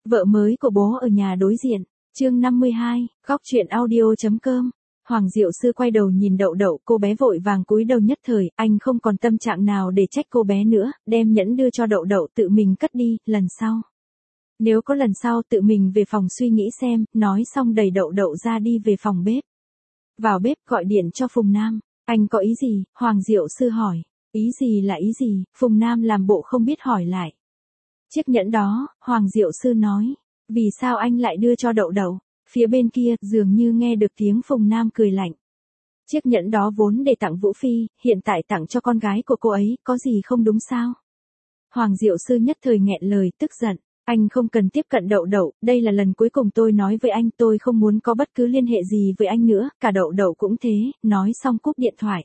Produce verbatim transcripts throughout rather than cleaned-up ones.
Vợ mới của bố ở nhà đối diện. Chương năm mươi hai, góc truyện audio.com. Hoàng Diệu Sư quay đầu nhìn Đậu Đậu, cô bé vội vàng cúi đầu nhất thời, anh không còn tâm trạng nào để trách cô bé nữa, đem nhẫn đưa cho Đậu Đậu tự mình cất đi, lần sau. Nếu có lần sau tự mình về phòng suy nghĩ xem, nói xong đẩy Đậu Đậu ra đi về phòng bếp. Vào bếp gọi điện cho Phùng Nam, anh có ý gì, Hoàng Diệu Sư hỏi. Ý gì là ý gì, Phùng Nam làm bộ không biết hỏi lại. Chiếc nhẫn đó, Hoàng Diệu Sư nói, vì sao anh lại đưa cho Đậu Đậu? Phía bên kia, dường như nghe được tiếng Phùng Nam cười lạnh. Chiếc nhẫn đó vốn để tặng Vũ Phi, hiện tại tặng cho con gái của cô ấy, có gì không đúng sao? Hoàng Diệu Sư nhất thời nghẹn lời, tức giận. Anh không cần tiếp cận Đậu Đậu, đây là lần cuối cùng tôi nói với anh, tôi không muốn có bất cứ liên hệ gì với anh nữa, cả Đậu Đậu cũng thế, nói xong cúp điện thoại.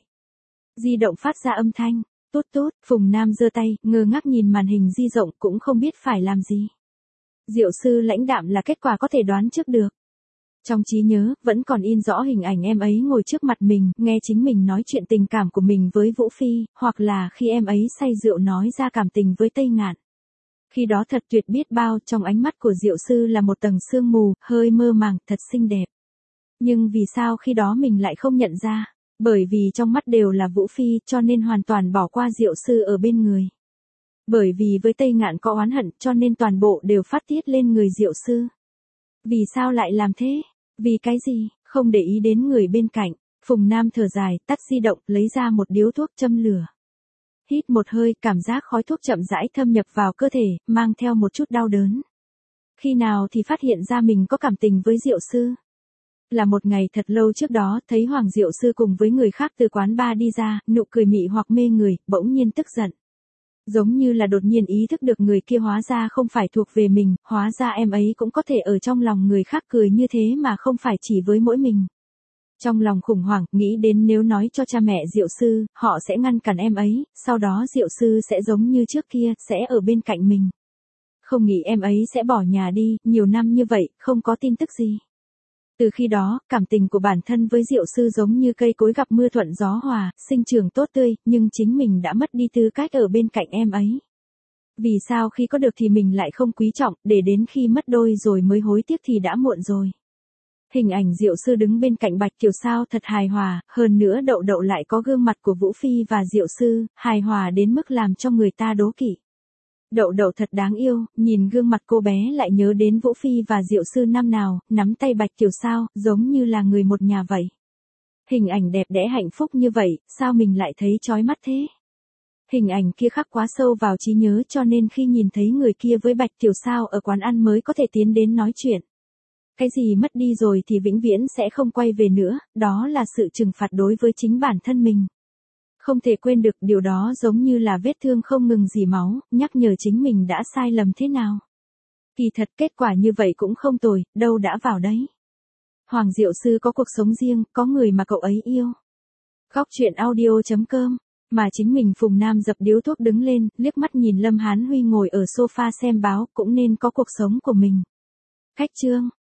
Di động phát ra âm thanh, tút tút, Phùng Nam giơ tay, ngơ ngác nhìn màn hình di động cũng không biết phải làm gì. Diệu Sư lãnh đạm là kết quả có thể đoán trước được. Trong trí nhớ, vẫn còn in rõ hình ảnh em ấy ngồi trước mặt mình, nghe chính mình nói chuyện tình cảm của mình với Vũ Phi, hoặc là khi em ấy say rượu nói ra cảm tình với Tây Ngạn. Khi đó thật tuyệt biết bao, trong ánh mắt của Diệu Sư là một tầng sương mù, hơi mơ màng, thật xinh đẹp. Nhưng vì sao khi đó mình lại không nhận ra? Bởi vì trong mắt đều là Vũ Phi, cho nên hoàn toàn bỏ qua Diệu Sư ở bên người. Bởi vì với Tây Ngạn có oán hận, cho nên toàn bộ đều phát tiết lên người Diệu Sư. Vì sao lại làm thế? Vì cái gì? Không để ý đến người bên cạnh. Phùng Nam thở dài, tắt di động, lấy ra một điếu thuốc châm lửa. Hít một hơi, cảm giác khói thuốc chậm rãi thâm nhập vào cơ thể, mang theo một chút đau đớn. Khi nào thì phát hiện ra mình có cảm tình với Diệu Sư? Là một ngày thật lâu trước đó, thấy Hoàng Diệu Sư cùng với người khác từ quán bar đi ra, nụ cười mị hoặc mê người, bỗng nhiên tức giận. Giống như là đột nhiên ý thức được người kia hóa ra không phải thuộc về mình, hóa ra em ấy cũng có thể ở trong lòng người khác cười như thế mà không phải chỉ với mỗi mình. Trong lòng khủng hoảng, nghĩ đến nếu nói cho cha mẹ Diệu Sư, họ sẽ ngăn cản em ấy, sau đó Diệu Sư sẽ giống như trước kia, sẽ ở bên cạnh mình. Không nghĩ em ấy sẽ bỏ nhà đi, nhiều năm như vậy, không có tin tức gì. Từ khi đó, cảm tình của bản thân với Diệu Sư giống như cây cối gặp mưa thuận gió hòa, sinh trưởng tốt tươi, nhưng chính mình đã mất đi tư cách ở bên cạnh em ấy. Vì sao khi có được thì mình lại không quý trọng, để đến khi mất đôi rồi mới hối tiếc thì đã muộn rồi. Hình ảnh Diệu Sư đứng bên cạnh Bạch Kiều Sao thật hài hòa, hơn nữa Đậu Đậu lại có gương mặt của Vũ Phi và Diệu Sư, hài hòa đến mức làm cho người ta đố kỵ. Đậu Đậu thật đáng yêu, nhìn gương mặt cô bé lại nhớ đến Vũ Phi và Diệu Sư năm nào, nắm tay Bạch Kiều Sao, giống như là người một nhà vậy. Hình ảnh đẹp đẽ hạnh phúc như vậy, sao mình lại thấy chói mắt thế? Hình ảnh kia khắc quá sâu vào trí nhớ cho nên khi nhìn thấy người kia với Bạch Kiều Sao ở quán ăn mới có thể tiến đến nói chuyện. Cái gì mất đi rồi thì vĩnh viễn sẽ không quay về nữa, đó là sự trừng phạt đối với chính bản thân mình. Không thể quên được điều đó giống như là vết thương không ngừng rỉ máu, nhắc nhở chính mình đã sai lầm thế nào. Kỳ thật kết quả như vậy cũng không tồi, đâu đã vào đấy. Hoàng Diệu Sư có cuộc sống riêng, có người mà cậu ấy yêu. Góc truyện audio.com. Mà chính mình Phùng Nam dập điếu thuốc đứng lên, liếc mắt nhìn Lâm Hán Huy ngồi ở sofa xem báo, cũng nên có cuộc sống của mình. Cách chương.